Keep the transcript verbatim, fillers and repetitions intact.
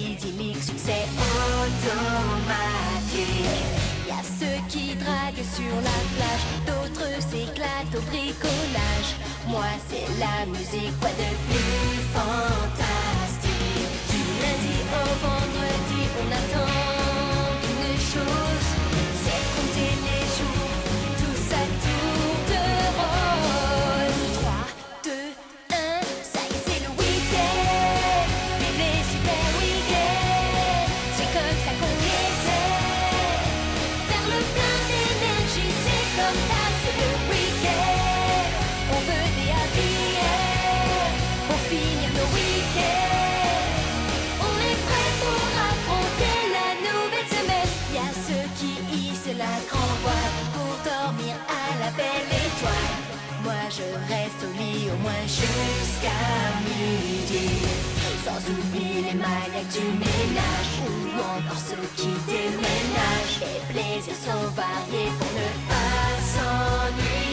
idyllique, succès automatique. Y a ceux qui draguent sur la plage, d'autres s'éclatent au bricolage. Moi c'est la musique, quoi de plus fantastique. Du lundi au vendredi, on attend une chose, c'est compter les jours, tout ça tour de rôle. Trois, deux, un, ça y est c'est le week-end. Vive les super week-ends, c'est comme ça qu'on essaie. Faire le plein d'énergie, c'est comme ça, c'est le week-end. On veut des happy end pour finir nos week-ends. On est prêt pour affronter la nouvelle semaine. Y'a ceux qui hissent la grande voile pour dormir à la belle étoile. Moi je reste au lit au moins jusqu'à midi. Sans oublier les maniaques du ménage ou encore ceux qui déménagent. Les plaisirs sont variés pour ne pas s'ennuyer.